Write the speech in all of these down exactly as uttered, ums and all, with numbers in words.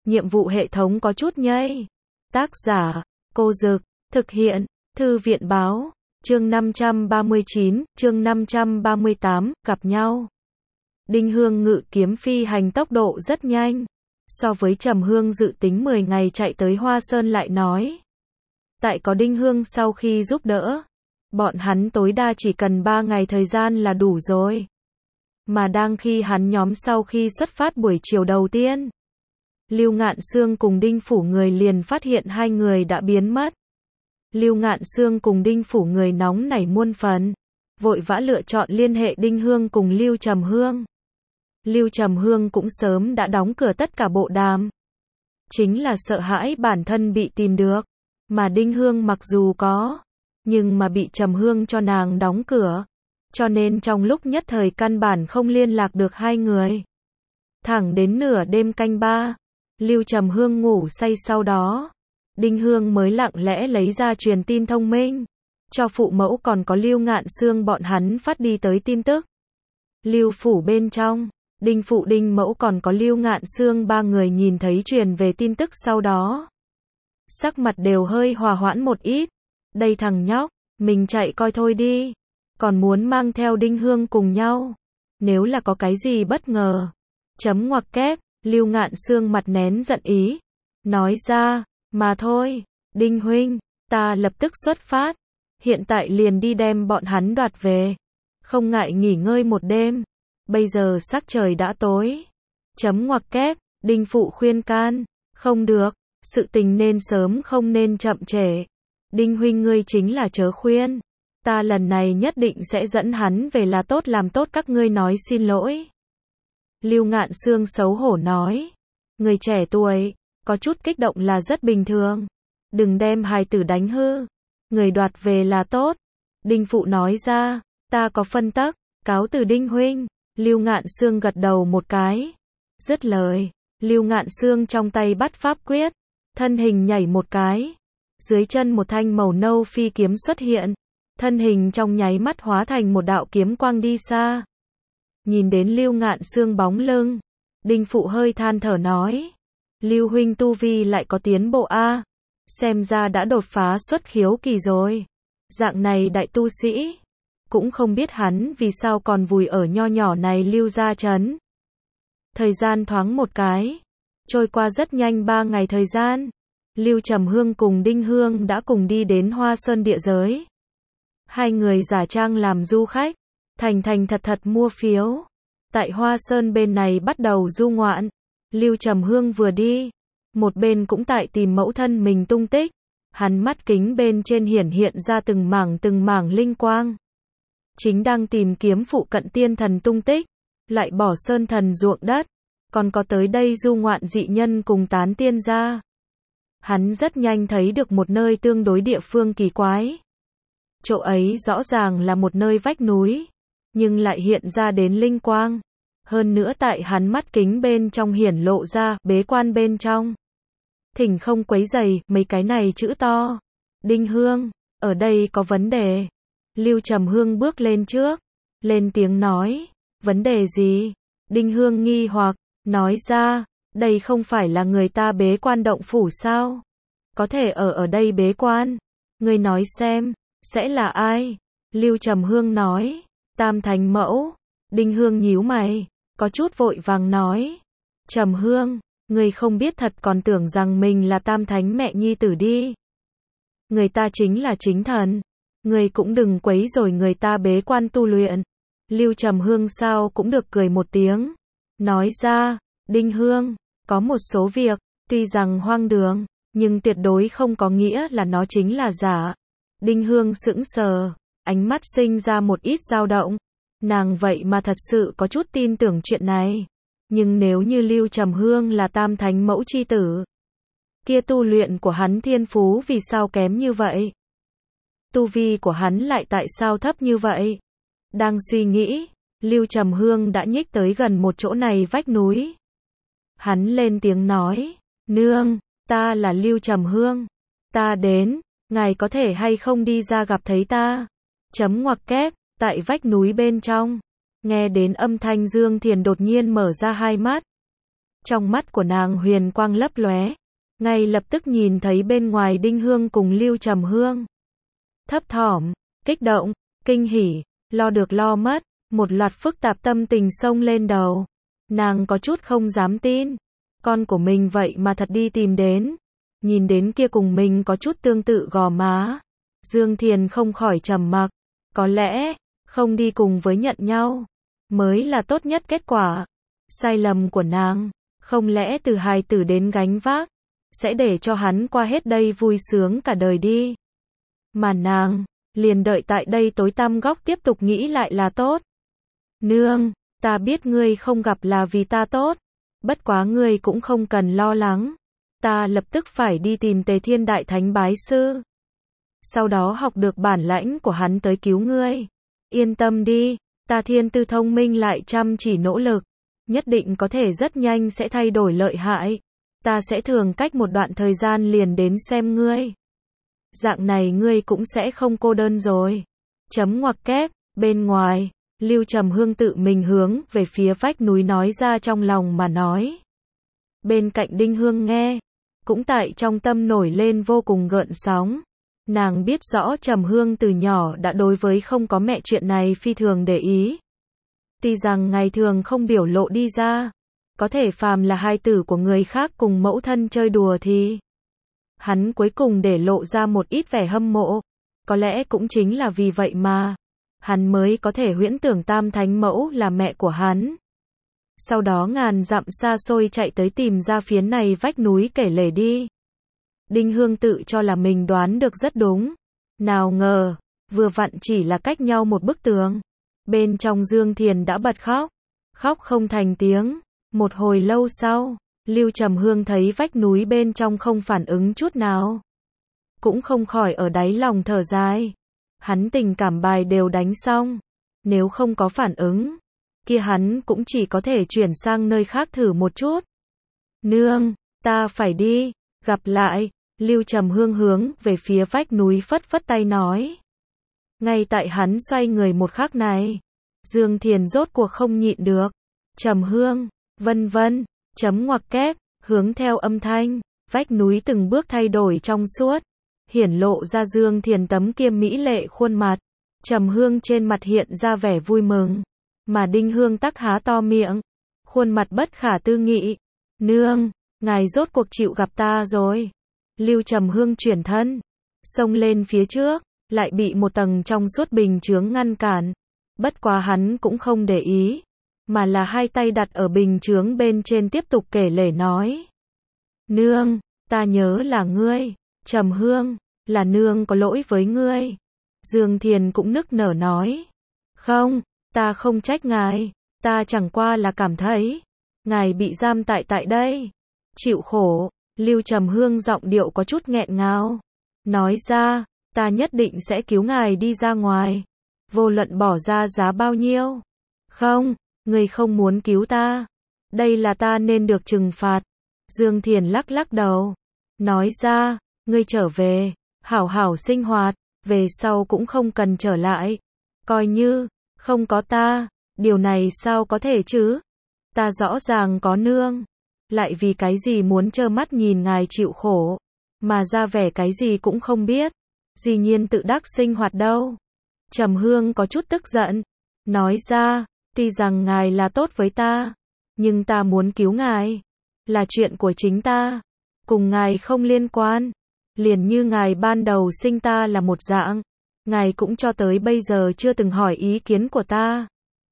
nhiệm vụ hệ thống có chút nhây. Tác giả, Cô Dực, thực hiện, Thư viện Báo, chương năm trăm ba mươi chín, chương năm trăm ba mươi tám, gặp nhau. Đinh Hương ngự kiếm phi hành tốc độ rất nhanh. So với Trầm Hương dự tính mười ngày chạy tới Hoa Sơn lại nói. Tại có Đinh Hương sau khi giúp đỡ, bọn hắn tối đa chỉ cần ba ngày thời gian là đủ rồi. Mà đang khi hắn nhóm sau khi xuất phát buổi chiều đầu tiên, Lưu Ngạn Sương cùng Đinh Phủ người liền phát hiện hai người đã biến mất. Lưu Ngạn Sương cùng Đinh Phủ người nóng nảy muôn phần, vội vã lựa chọn liên hệ Đinh Hương cùng Lưu Trầm Hương. Lưu Trầm Hương cũng sớm đã đóng cửa tất cả bộ đàm. Chính là sợ hãi bản thân bị tìm được, mà Đinh Hương mặc dù có, nhưng mà bị Trầm Hương cho nàng đóng cửa, cho nên trong lúc nhất thời căn bản không liên lạc được hai người. Thẳng đến nửa đêm canh ba, Lưu Trầm Hương ngủ say sau đó, Đinh Hương mới lặng lẽ lấy ra truyền tin thông minh, cho phụ mẫu còn có Lưu Ngạn Sương bọn hắn phát đi tới tin tức. Lưu phủ bên trong, Đinh phụ Đinh mẫu còn có Lưu Ngạn Sương ba người nhìn thấy truyền về tin tức sau đó, sắc mặt đều hơi hòa hoãn một ít. Đây thằng nhóc, mình chạy coi thôi đi, còn muốn mang theo Đinh Hương cùng nhau, nếu là có cái gì bất ngờ. Chấm ngoặc kép, Lưu Ngạn Sương mặt nén giận ý, nói ra, mà thôi, Đinh huynh, ta lập tức xuất phát, hiện tại liền đi đem bọn hắn đoạt về, không ngại nghỉ ngơi một đêm, bây giờ sắc trời đã tối. Chấm ngoặc kép, Đinh phụ khuyên can, không được, sự tình nên sớm không nên chậm trễ. Đinh huynh ngươi chính là chớ khuyên, ta lần này nhất định sẽ dẫn hắn về là tốt, làm tốt các ngươi nói xin lỗi. Lưu Ngạn Sương xấu hổ nói, người trẻ tuổi, có chút kích động là rất bình thường, đừng đem hài tử đánh hư, người đoạt về là tốt. Đinh phụ nói ra, ta có phân tắc, cáo từ Đinh huynh. Lưu Ngạn Sương gật đầu một cái, dứt lời, Lưu Ngạn Sương trong tay bắt pháp quyết, thân hình nhảy một cái, dưới chân một thanh màu nâu phi kiếm xuất hiện, thân hình trong nháy mắt hóa thành một đạo kiếm quang đi xa. Nhìn đến Lưu Ngạn Sương bóng lưng, Đinh phụ hơi than thở nói, Lưu huynh tu vi lại có tiến bộ a, xem ra đã đột phá xuất khiếu kỳ rồi. Dạng này đại tu sĩ, cũng không biết hắn vì sao còn vùi ở nho nhỏ này Lưu gia trấn. Thời gian thoáng một cái, trôi qua rất nhanh ba ngày thời gian, Lưu Trầm Hương cùng Đinh Hương đã cùng đi đến Hoa Sơn địa giới. Hai người giả trang làm du khách, thành thành thật thật mua phiếu. Tại Hoa Sơn bên này bắt đầu du ngoạn. Lưu Trầm Hương vừa đi, một bên cũng tại tìm mẫu thân mình tung tích. Hắn mắt kính bên trên hiển hiện ra từng mảng từng mảng linh quang. Chính đang tìm kiếm phụ cận tiên thần tung tích, lại bỏ sơn thần ruộng đất, còn có tới đây du ngoạn dị nhân cùng tán tiên gia. Hắn rất nhanh thấy được một nơi tương đối địa phương kỳ quái. Chỗ ấy rõ ràng là một nơi vách núi, nhưng lại hiện ra đến linh quang. Hơn nữa tại hắn mắt kính bên trong hiển lộ ra bế quan bên trong. Thỉnh không quấy rầy, mấy cái này chữ to. Đinh Hương, ở đây có vấn đề. Lưu Trầm Hương bước lên trước, lên tiếng nói, vấn đề gì? Đinh Hương nghi hoặc, nói ra, đây không phải là người ta bế quan động phủ sao? Có thể ở ở đây bế quan. Ngươi nói xem, sẽ là ai? Lưu Trầm Hương nói, Tam Thánh Mẫu. Đinh Hương nhíu mày, có chút vội vàng nói, Trầm Hương, ngươi không biết thật còn tưởng rằng mình là Tam Thánh mẹ nhi tử đi. Người ta chính là chính thần. Ngươi cũng đừng quấy rồi người ta bế quan tu luyện. Lưu Trầm Hương sao cũng được cười một tiếng, nói ra, Đinh Hương, có một số việc, tuy rằng hoang đường, nhưng tuyệt đối không có nghĩa là nó chính là giả. Đinh Hương sững sờ, ánh mắt sinh ra một ít dao động. Nàng vậy mà thật sự có chút tin tưởng chuyện này. Nhưng nếu như Lưu Trầm Hương là Tam Thánh Mẫu chi tử, kia tu luyện của hắn thiên phú vì sao kém như vậy? Tu vi của hắn lại tại sao thấp như vậy? Đang suy nghĩ, Lưu Trầm Hương đã nhích tới gần một chỗ này vách núi. Hắn lên tiếng nói, nương, ta là Lưu Trầm Hương. Ta đến, ngài có thể hay không đi ra gặp thấy ta? Chấm ngoặc kép, tại vách núi bên trong. Nghe đến âm thanh Dương Thiền đột nhiên mở ra hai mắt. Trong mắt của nàng huyền quang lấp lóe, ngay lập tức nhìn thấy bên ngoài Đinh Hương cùng Lưu Trầm Hương. Thấp thỏm, kích động, kinh hỉ, lo được lo mất, một loạt phức tạp tâm tình xông lên đầu. Nàng có chút không dám tin, con của mình vậy mà thật đi tìm đến. Nhìn đến kia cùng mình có chút tương tự gò má, Dương Thiền không khỏi trầm mặc, có lẽ, không đi cùng với nhận nhau, mới là tốt nhất kết quả. Sai lầm của nàng, không lẽ từ hài tử đến gánh vác, sẽ để cho hắn qua hết đây vui sướng cả đời đi. Mà nàng, liền đợi tại đây tối tăm góc tiếp tục nghĩ lại là tốt. Nương, ta biết ngươi không gặp là vì ta tốt, bất quá ngươi cũng không cần lo lắng. Ta lập tức phải đi tìm Tề Thiên Đại Thánh bái sư. Sau đó học được bản lãnh của hắn tới cứu ngươi. Yên tâm đi, ta thiên tư thông minh lại chăm chỉ nỗ lực, nhất định có thể rất nhanh sẽ thay đổi lợi hại. Ta sẽ thường cách một đoạn thời gian liền đến xem ngươi. Dạng này ngươi cũng sẽ không cô đơn rồi. Chấm ngoặc kép, bên ngoài, Lưu Trầm Hương tự mình hướng về phía vách núi nói ra trong lòng mà nói. Bên cạnh Đinh Hương nghe, cũng tại trong tâm nổi lên vô cùng gợn sóng. Nàng biết rõ Trầm Hương từ nhỏ đã đối với không có mẹ chuyện này phi thường để ý. Tuy rằng ngày thường không biểu lộ đi ra, có thể phàm là hai tử của người khác cùng mẫu thân chơi đùa thì hắn cuối cùng để lộ ra một ít vẻ hâm mộ. Có lẽ cũng chính là vì vậy mà hắn mới có thể huyễn tưởng Tam Thánh Mẫu là mẹ của hắn. Sau đó ngàn dặm xa xôi chạy tới tìm ra phía này vách núi kể lể đi. Đinh Hương tự cho là mình đoán được rất đúng. Nào ngờ, vừa vặn chỉ là cách nhau một bức tường. Bên trong Dương Thiền đã bật khóc. Khóc không thành tiếng. Một hồi lâu sau, Lưu Trầm Hương thấy vách núi bên trong không phản ứng chút nào. Cũng không khỏi ở đáy lòng thở dài. Hắn tình cảm bài đều đánh xong. Nếu không có phản ứng, kia hắn cũng chỉ có thể chuyển sang nơi khác thử một chút. Nương, ta phải đi, gặp lại. Lưu Trầm Hương hướng về phía vách núi phất phất tay nói. Ngay tại hắn xoay người một khắc này, Dương Thiền rốt cuộc không nhịn được. Trầm Hương, vân vân, chấm ngoặc kép, hướng theo âm thanh, vách núi từng bước thay đổi trong suốt, hiển lộ ra Dương Thiền tấm kia mỹ lệ khuôn mặt. Trầm Hương trên mặt hiện ra vẻ vui mừng, mà Đinh Hương tắc há to miệng, khuôn mặt bất khả tư nghị. Nương, ngài rốt cuộc chịu gặp ta rồi. Lưu Trầm Hương chuyển thân, xông lên phía trước, lại bị một tầng trong suốt bình chướng ngăn cản. Bất quá hắn cũng không để ý, mà là hai tay đặt ở bình chướng bên trên tiếp tục kể lể nói. Nương, ta nhớ là ngươi. Trầm Hương, là nương có lỗi với ngươi. Dương Thiền cũng nức nở nói. Không, ta không trách ngài, ta chẳng qua là cảm thấy ngài bị giam tại tại đây, chịu khổ. Lưu Trầm Hương giọng điệu có chút nghẹn ngào, nói ra, ta nhất định sẽ cứu ngài đi ra ngoài, vô luận bỏ ra giá bao nhiêu. Không, ngươi không muốn cứu ta, đây là ta nên được trừng phạt. Dương Thiền lắc lắc đầu, nói ra, ngươi trở về, hảo hảo sinh hoạt, về sau cũng không cần trở lại, coi như không có ta, điều này sao có thể chứ? Ta rõ ràng có nương, lại vì cái gì muốn trơ mắt nhìn ngài chịu khổ, mà ra vẻ cái gì cũng không biết, dĩ nhiên tự đắc sinh hoạt đâu. Trầm Hương có chút tức giận, nói ra, tuy rằng ngài là tốt với ta, nhưng ta muốn cứu ngài, là chuyện của chính ta, cùng ngài không liên quan, liền như ngài ban đầu sinh ta là một dạng, ngài cũng cho tới bây giờ chưa từng hỏi ý kiến của ta.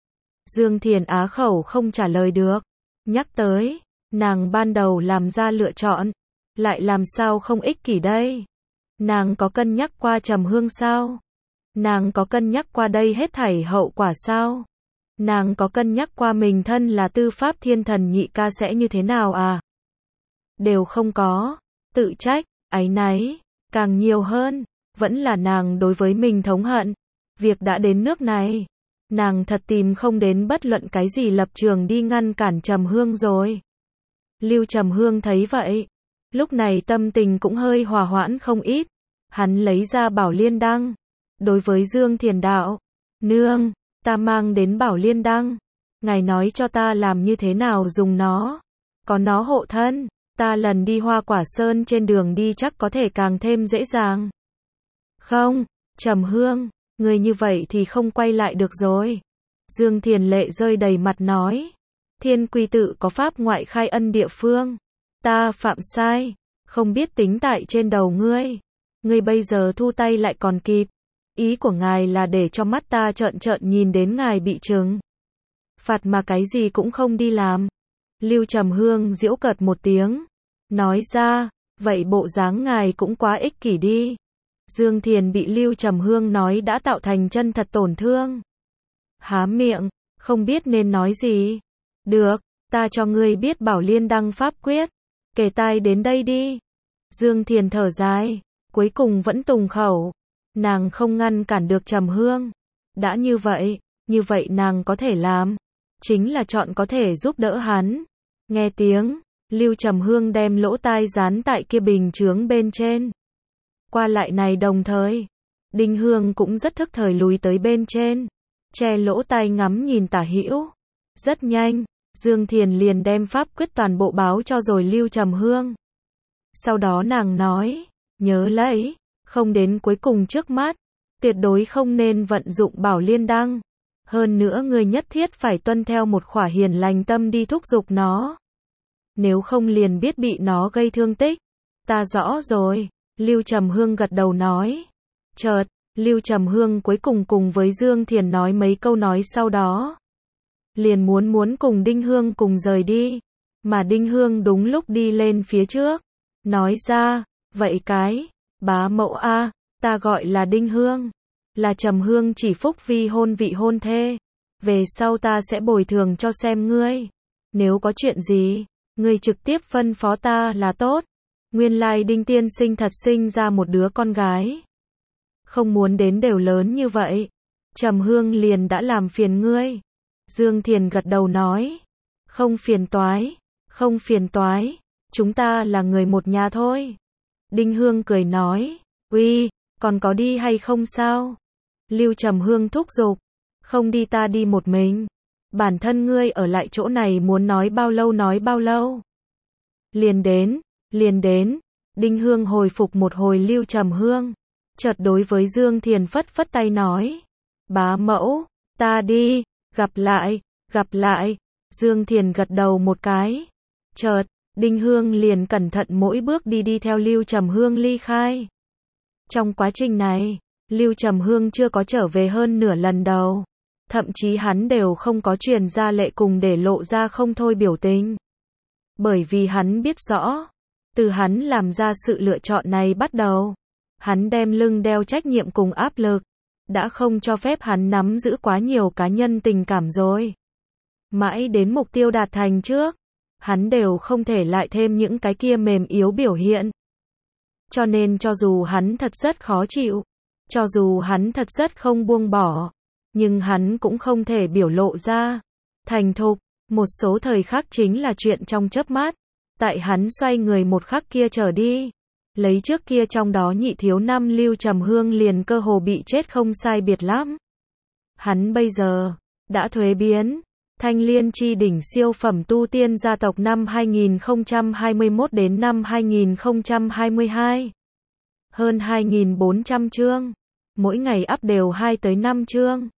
Dương Thiền á khẩu không trả lời được, nhắc tới, nàng ban đầu làm ra lựa chọn, lại làm sao không ích kỷ đây? Nàng có cân nhắc qua Trầm Hương sao? Nàng có cân nhắc qua đây hết thảy hậu quả sao? Nàng có cân nhắc qua mình thân là tư pháp thiên thần nhị ca sẽ như thế nào à? Đều không có, tự trách, áy náy, càng nhiều hơn, vẫn là nàng đối với mình thống hận. Việc đã đến nước này, nàng thật tìm không đến bất luận cái gì lập trường đi ngăn cản Trầm Hương rồi. Lưu Trầm Hương thấy vậy, lúc này tâm tình cũng hơi hòa hoãn không ít. Hắn lấy ra Bảo Liên Đăng, đối với Dương Thiền đạo, nương, ta mang đến Bảo Liên Đăng, ngài nói cho ta làm như thế nào dùng nó. có nó hộ thân, ta lần đi Hoa Quả Sơn trên đường đi chắc có thể càng thêm dễ dàng. Không, Trầm Hương, người như vậy thì không quay lại được rồi. Dương Thiền lệ rơi đầy mặt nói. Thiên Quy tự có pháp ngoại khai ân địa phương. Ta phạm sai, không biết tính tại trên đầu ngươi. Ngươi bây giờ thu tay lại còn kịp. Ý của ngài là để cho mắt ta trợn trợn nhìn đến ngài bị trừng phạt mà cái gì cũng không đi làm. Lưu Trầm Hương giễu cợt một tiếng, nói ra, vậy bộ dáng ngài cũng quá ích kỷ đi. Dương Thiền bị Lưu Trầm Hương nói đã tạo thành chân thật tổn thương. Há miệng, không biết nên nói gì. Được, ta cho ngươi biết Bảo Liên Đăng pháp quyết. Kể tai đến đây đi. Dương Thiền thở dài, cuối cùng vẫn tùng khẩu. Nàng không ngăn cản được Trầm Hương. Đã như vậy, như vậy nàng có thể làm. Chính là chọn có thể giúp đỡ hắn. Nghe tiếng, Lưu Trầm Hương đem lỗ tai dán tại kia bình chướng bên trên. Qua lại này đồng thời, Đinh Hương cũng rất thức thời lùi tới bên trên, che lỗ tai ngắm nhìn tả hữu. Rất nhanh, Dương Thiền liền đem pháp quyết toàn bộ báo cho rồi Lưu Trầm Hương. Sau đó nàng nói, nhớ lấy, không đến cuối cùng trước mắt, tuyệt đối không nên vận dụng Bảo Liên Đăng. Hơn nữa người nhất thiết phải tuân theo một khỏa hiền lành tâm đi thúc giục nó. Nếu không liền biết bị nó gây thương tích. Ta rõ rồi, Lưu Trầm Hương gật đầu nói. Chợt, Lưu Trầm Hương cuối cùng cùng với Dương Thiền nói mấy câu nói sau đó. Liền muốn muốn cùng Đinh Hương cùng rời đi. Mà Đinh Hương đúng lúc đi lên phía trước. Nói ra, vậy cái, bá mẫu a, ta gọi là Đinh Hương. Là Trầm Hương chỉ phúc vi hôn vị hôn thê. Về sau ta sẽ bồi thường cho xem ngươi. Nếu có chuyện gì, ngươi trực tiếp phân phó ta là tốt. Nguyên lai Đinh tiên sinh thật sinh ra một đứa con gái. Không muốn đến đều lớn như vậy. Trầm Hương liền đã làm phiền ngươi. Dương Thiền gật đầu nói. Không phiền toái, không phiền toái. Chúng ta là người một nhà thôi. Đinh Hương cười nói. Uy, còn có đi hay không sao? Lưu Trầm Hương thúc giục. Không đi ta đi một mình. Bản thân ngươi ở lại chỗ này muốn nói bao lâu nói bao lâu. Liền đến, liền đến. Đinh Hương hồi phục một hồi Lưu Trầm Hương. Chợt đối với Dương Thiền phất phất tay nói. Bá mẫu, ta đi, gặp lại, gặp lại. Dương Thiền gật đầu một cái. Chợt, Đinh Hương liền cẩn thận mỗi bước đi đi theo Lưu Trầm Hương ly khai. Trong quá trình này, Lưu Trầm Hương chưa có trở về hơn nửa lần đầu. Thậm chí hắn đều không có truyền ra lệ cùng để lộ ra không thôi biểu tình. Bởi vì hắn biết rõ, từ hắn làm ra sự lựa chọn này bắt đầu, hắn đem lưng đeo trách nhiệm cùng áp lực, đã không cho phép hắn nắm giữ quá nhiều cá nhân tình cảm rồi. Mãi đến mục tiêu đạt thành trước, hắn đều không thể lại thêm những cái kia mềm yếu biểu hiện. Cho nên cho dù hắn thật rất khó chịu, cho dù hắn thật rất không buông bỏ, nhưng hắn cũng không thể biểu lộ ra. Thành thục, một số thời khắc chính là chuyện trong chớp mắt. Tại hắn xoay người một khắc kia trở đi, lấy trước kia trong đó nhị thiếu năm Lưu Trầm Hương liền cơ hồ bị chết không sai biệt lắm. Hắn bây giờ đã thuế biến, thanh liên chi đỉnh siêu phẩm tu tiên gia tộc năm hai nghìn không trăm hai mươi mốt đến năm hai nghìn không trăm hai mươi hai. Hơn hai nghìn bốn trăm chương, mỗi ngày up đều hai tới năm chương.